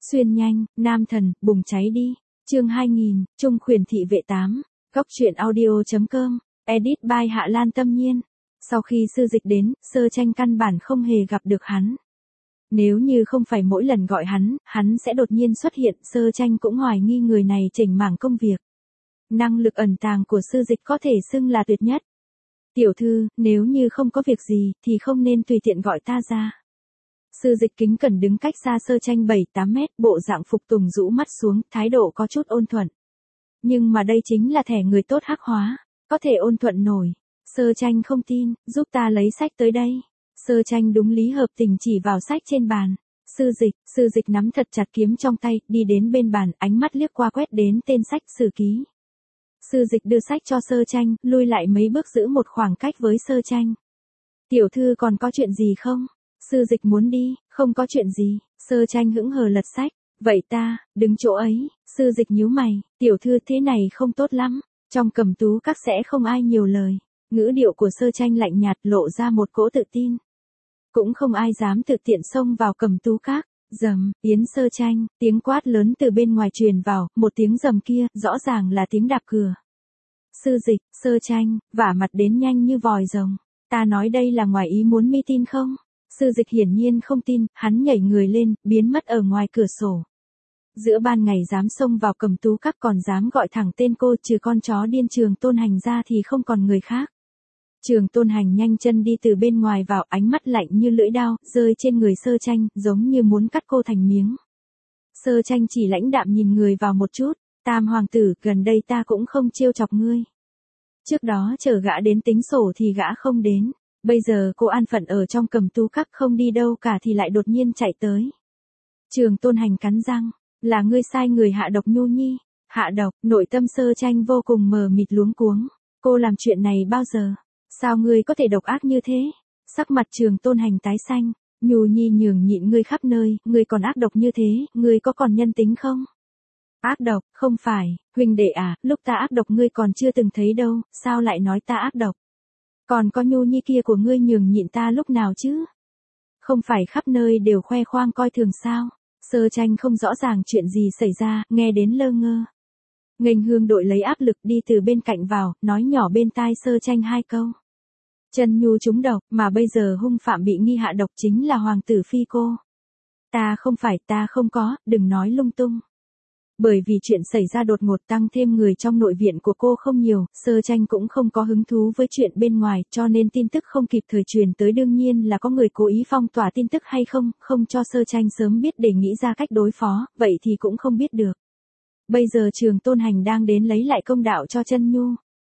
Xuyên nhanh, nam thần, bùng cháy đi. Chương 2000, Trung Khuyển thị vệ 8. Góc truyện audio.com. Edit by Hạ Lan Tâm Nhiên. Sau khi Sư Dịch đến, Sơ Tranh căn bản không hề gặp được hắn. Nếu như không phải mỗi lần gọi hắn sẽ đột nhiên xuất hiện, Sơ Tranh cũng hoài nghi người này chỉnh mảng công việc. Năng lực ẩn tàng của Sư Dịch có thể xưng là tuyệt nhất. Tiểu thư, nếu như không có việc gì, thì không nên tùy tiện gọi ta ra. Sư Dịch kính cẩn đứng cách xa Sơ Tranh 7-8 mét, bộ dạng phục tùng rũ mắt xuống, thái độ có chút ôn thuận. Nhưng mà đây chính là thẻ người tốt hắc hóa, có thể ôn thuận nổi. Sơ Tranh không tin, giúp ta lấy sách tới đây. Sơ Tranh đúng lý hợp tình chỉ vào sách trên bàn. Sư Dịch nắm thật chặt kiếm trong tay, đi đến bên bàn, ánh mắt liếc qua quét đến tên sách sử ký. Sư Dịch đưa sách cho Sơ Tranh, lui lại mấy bước giữ một khoảng cách với Sơ Tranh. Tiểu thư còn có chuyện gì không? Sư Dịch muốn đi, không có chuyện gì. Sơ Tranh hững hờ lật sách. Vậy ta, đứng chỗ ấy. Sư Dịch nhíu mày, tiểu thư thế này không tốt lắm. Trong Cầm Tú Các sẽ không ai nhiều lời. Ngữ điệu của Sơ Tranh lạnh nhạt lộ ra một cỗ tự tin. Cũng không ai dám tự tiện xông vào Cầm Tú Các. Rầm, Yến Sơ Tranh, tiếng quát lớn từ bên ngoài truyền vào, một tiếng rầm kia, rõ ràng là tiếng đạp cửa. Sư Dịch, Sơ Tranh, vả mặt đến nhanh như vòi rồng. Ta nói đây là ngoài ý muốn, mi tin không? Sư Dịch hiển nhiên không tin, hắn nhảy người lên, biến mất ở ngoài cửa sổ. Giữa ban ngày dám xông vào Cầm Tú Các còn dám gọi thẳng tên cô, trừ con chó điên Trường Tôn Hành ra thì không còn người khác. Trường Tôn Hành nhanh chân đi từ bên ngoài vào, ánh mắt lạnh như lưỡi dao, rơi trên người Sơ Tranh, giống như muốn cắt cô thành miếng. Sơ Tranh chỉ lãnh đạm nhìn người vào một chút, Tam hoàng tử, gần đây ta cũng không trêu chọc ngươi. Trước đó chờ gã đến tính sổ thì gã không đến, bây giờ cô an phận ở trong Cầm Tú Các không đi đâu cả thì lại đột nhiên chạy tới. Trường Tôn Hành cắn răng, là ngươi sai người hạ độc Nhu Nhi. Hạ độc, nội tâm Sơ Tranh vô cùng mờ mịt luống cuống. Cô làm chuyện này bao giờ? Sao ngươi có thể độc ác như thế? Sắc mặt Trường Tôn Hành tái xanh, Nhu Nhi nhường nhịn ngươi khắp nơi, ngươi còn ác độc như thế, ngươi có còn nhân tính không? Ác độc, không phải, huynh đệ à, lúc ta ác độc ngươi còn chưa từng thấy đâu, sao lại nói ta ác độc? Còn có Nhu Nhi kia của ngươi nhường nhịn ta lúc nào chứ? Không phải khắp nơi đều khoe khoang coi thường sao? Sơ Tranh không rõ ràng chuyện gì xảy ra, nghe đến lơ ngơ. Nghênh Hương đội lấy áp lực đi từ bên cạnh vào, nói nhỏ bên tai Sơ Tranh 2 câu. Chân Nhu trúng độc, mà bây giờ hung phạm bị nghi hạ độc chính là hoàng tử phi cô. Ta không có, đừng nói lung tung. Bởi vì chuyện xảy ra đột ngột tăng thêm người trong nội viện của cô không nhiều, Sơ Tranh cũng không có hứng thú với chuyện bên ngoài, cho nên tin tức không kịp thời truyền tới, đương nhiên là có người cố ý phong tỏa tin tức hay không cho Sơ Tranh sớm biết để nghĩ ra cách đối phó, vậy thì cũng không biết được. Bây giờ Trường Tôn Hành đang đến lấy lại công đạo cho Chân Nhu.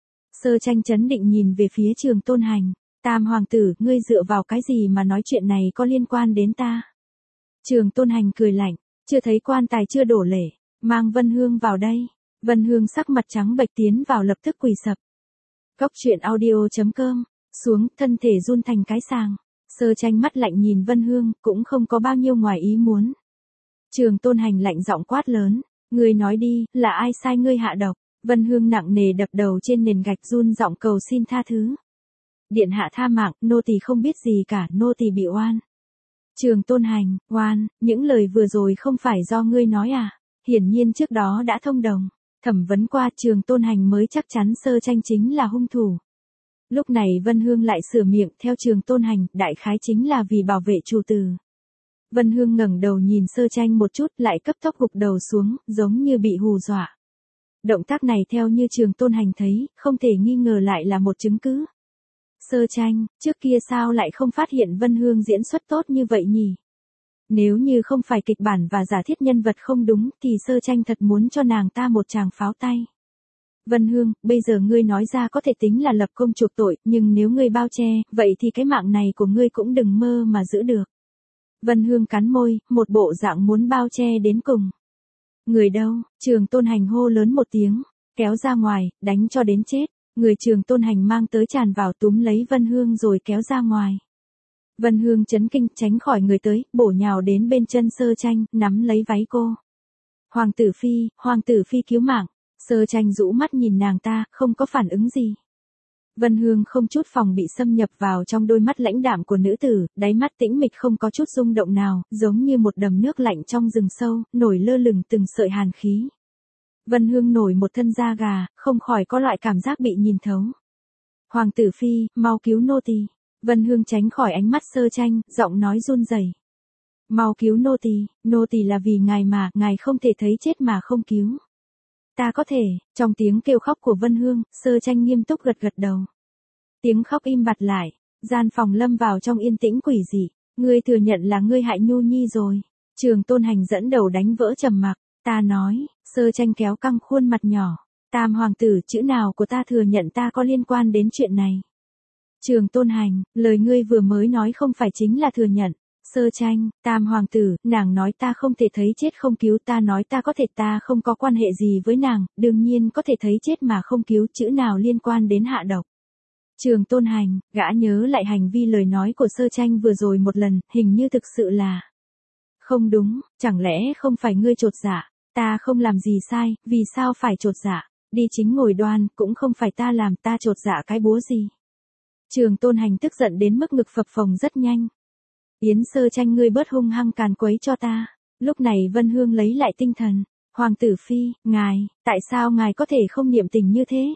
Sơ Tranh trấn định nhìn về phía Trường Tôn Hành, Tam hoàng tử, ngươi dựa vào cái gì mà nói chuyện này có liên quan đến ta? Trường Tôn Hành cười lạnh, chưa thấy quan tài chưa đổ lễ. Mang Vân Hương vào đây. Vân Hương sắc mặt trắng bệch tiến vào lập tức quỳ sập. Góc truyện audio.com. Xuống, thân thể run thành cái sàng. Sơ Tranh mắt lạnh nhìn Vân Hương, cũng không có bao nhiêu ngoài ý muốn. Trường Tôn Hành lạnh giọng quát lớn. Ngươi nói đi, là ai sai ngươi hạ độc? Vân Hương nặng nề đập đầu trên nền gạch, run giọng cầu xin tha thứ. Điện hạ tha mạng, nô tỳ không biết gì cả, nô tỳ bị oan. Trường Tôn Hành, oan, những lời vừa rồi không phải do ngươi nói à? Hiển nhiên trước đó đã thông đồng, thẩm vấn qua, Trường Tôn Hành mới chắc chắn Sơ Tranh chính là hung thủ. Lúc này Vân Hương lại sửa miệng, theo Trường Tôn Hành, đại khái chính là vì bảo vệ chủ tử. Vân Hương ngẩng đầu nhìn Sơ Tranh một chút, lại cấp tốc gục đầu xuống, giống như bị hù dọa. Động tác này theo như Trường Tôn Hành thấy, không thể nghi ngờ lại là một chứng cứ. Sơ Tranh, trước kia sao lại không phát hiện Vân Hương diễn xuất tốt như vậy nhỉ? Nếu như không phải kịch bản và giả thiết nhân vật không đúng, thì Sơ Tranh thật muốn cho nàng ta một tràng pháo tay. Vân Hương, bây giờ ngươi nói ra có thể tính là lập công chuộc tội, nhưng nếu ngươi bao che, vậy thì cái mạng này của ngươi cũng đừng mơ mà giữ được. Vân Hương cắn môi, một bộ dạng muốn bao che đến cùng. Người đâu? Trường Tôn Hành hô lớn một tiếng, kéo ra ngoài, đánh cho đến chết. Người Trường Tôn Hành mang tới tràn vào túm lấy Vân Hương rồi kéo ra ngoài. Vân Hương chấn kinh, tránh khỏi người tới, bổ nhào đến bên chân Sơ Tranh, nắm lấy váy cô. Hoàng tử phi cứu mạng. Sơ Tranh rũ mắt nhìn nàng ta, không có phản ứng gì. Vân Hương không chút phòng bị xâm nhập vào trong đôi mắt lãnh đạm của nữ tử, đáy mắt tĩnh mịch không có chút rung động nào, giống như một đầm nước lạnh trong rừng sâu, nổi lơ lửng từng sợi hàn khí. Vân Hương nổi một thân da gà, không khỏi có loại cảm giác bị nhìn thấu. Hoàng tử phi, mau cứu nô tỳ. Vân Hương tránh khỏi ánh mắt Sơ Tranh, giọng nói run rẩy. Mau cứu nô tỳ là vì ngài mà, ngài không thể thấy chết mà không cứu. Ta có thể, trong tiếng kêu khóc của Vân Hương, Sơ Tranh nghiêm túc gật gật đầu. Tiếng khóc im bặt lại, gian phòng lâm vào trong yên tĩnh quỷ dị. Ngươi thừa nhận là ngươi hại Nhu Nhi rồi. Trường Tôn Hành dẫn đầu đánh vỡ trầm mặc. Ta nói, Sơ Tranh kéo căng khuôn mặt nhỏ. Tam hoàng tử, chữ nào của ta thừa nhận ta có liên quan đến chuyện này. Trường Tôn Hành, lời ngươi vừa mới nói không phải chính là thừa nhận. Sơ Tranh, Tam hoàng tử, nàng nói ta không thể thấy chết không cứu, ta nói ta có thể, ta không có quan hệ gì với nàng, đương nhiên có thể thấy chết mà không cứu, chữ nào liên quan đến hạ độc. Trường Tôn Hành, gã nhớ lại hành vi lời nói của Sơ Tranh vừa rồi một lần, hình như thực sự là không đúng, chẳng lẽ không phải ngươi chột dạ, ta không làm gì sai, vì sao phải chột dạ, đi chính ngồi đoan, cũng không phải ta làm, ta chột dạ cái búa gì. Trường Tôn Hành tức giận đến mức ngực phập phồng rất nhanh. Yến Sơ Tranh, ngươi bớt hung hăng càn quấy cho ta. Lúc này Vân Hương lấy lại tinh thần. Hoàng tử phi, ngài, tại sao ngài có thể không niệm tình như thế?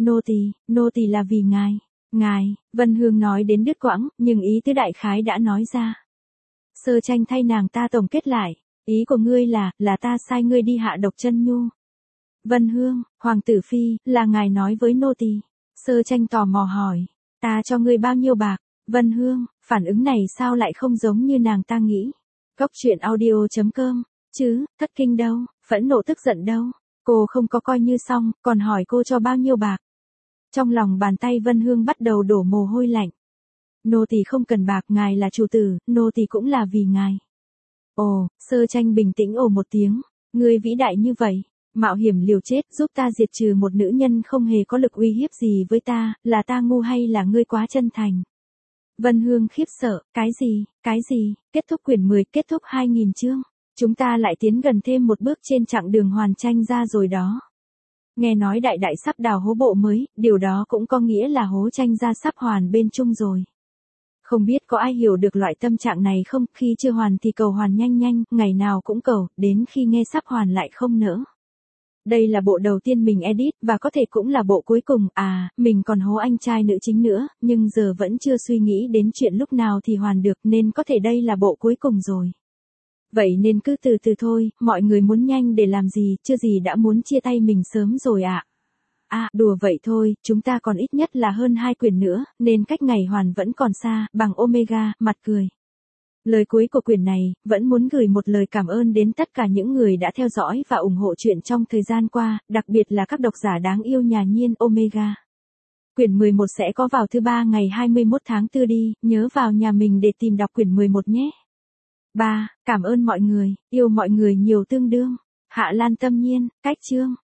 Nô tỳ là vì ngài, Vân Hương nói đến đứt quãng, nhưng ý tứ đại khái đã nói ra. Sơ Tranh thay nàng ta tổng kết lại, ý của ngươi là ta sai ngươi đi hạ độc chân Nhu. Vân Hương, Hoàng tử phi, là ngài nói với nô tỳ. Sơ Tranh tò mò hỏi, ta cho ngươi bao nhiêu bạc? Vân Hương, phản ứng này sao lại không giống như nàng ta nghĩ. Góc truyện audio.com, chứ, thất kinh đâu, phẫn nộ tức giận đâu, cô không có coi như xong, còn hỏi cô cho bao nhiêu bạc. Trong lòng bàn tay Vân Hương bắt đầu đổ mồ hôi lạnh. Nô tỳ không cần bạc, ngài là chủ tử, nô tỳ cũng là vì ngài. Ồ, Sơ Tranh bình tĩnh ồ một tiếng, ngươi vĩ đại như vậy, mạo hiểm liều chết giúp ta diệt trừ một nữ nhân không hề có lực uy hiếp gì với ta, là ta ngu hay là ngươi quá chân thành? Vân Hương khiếp sợ, cái gì, kết thúc quyển 10, kết thúc 2000 chương. Chúng ta lại tiến gần thêm một bước trên chặng đường hoàn tranh ra rồi đó. Nghe nói đại đại sắp đào hố bộ mới, điều đó cũng có nghĩa là hố tranh ra sắp hoàn bên chung rồi. Không biết có ai hiểu được loại tâm trạng này không, khi chưa hoàn thì cầu hoàn nhanh nhanh, ngày nào cũng cầu, đến khi nghe sắp hoàn lại không nỡ. Đây là bộ đầu tiên mình edit, và có thể cũng là bộ cuối cùng, mình còn hố anh trai nữ chính nữa, nhưng giờ vẫn chưa suy nghĩ đến chuyện lúc nào thì hoàn được, nên có thể đây là bộ cuối cùng rồi. Vậy nên cứ từ từ thôi, mọi người muốn nhanh để làm gì, chưa gì đã muốn chia tay mình sớm rồi ạ. Đùa vậy thôi, chúng ta còn ít nhất là hơn 2 quyển nữa, nên cách ngày hoàn vẫn còn xa, bằng Omega, mặt cười. Lời cuối của quyển này, vẫn muốn gửi một lời cảm ơn đến tất cả những người đã theo dõi và ủng hộ chuyện trong thời gian qua, đặc biệt là các độc giả đáng yêu nhà Nhiên Omega. Quyển 11 sẽ có vào thứ 3 ngày 21 tháng 4 đi, nhớ vào nhà mình để tìm đọc quyển 11 nhé. 3. Cảm ơn mọi người, yêu mọi người nhiều tương đương. Hạ Lan Tâm Nhiên, cách chương.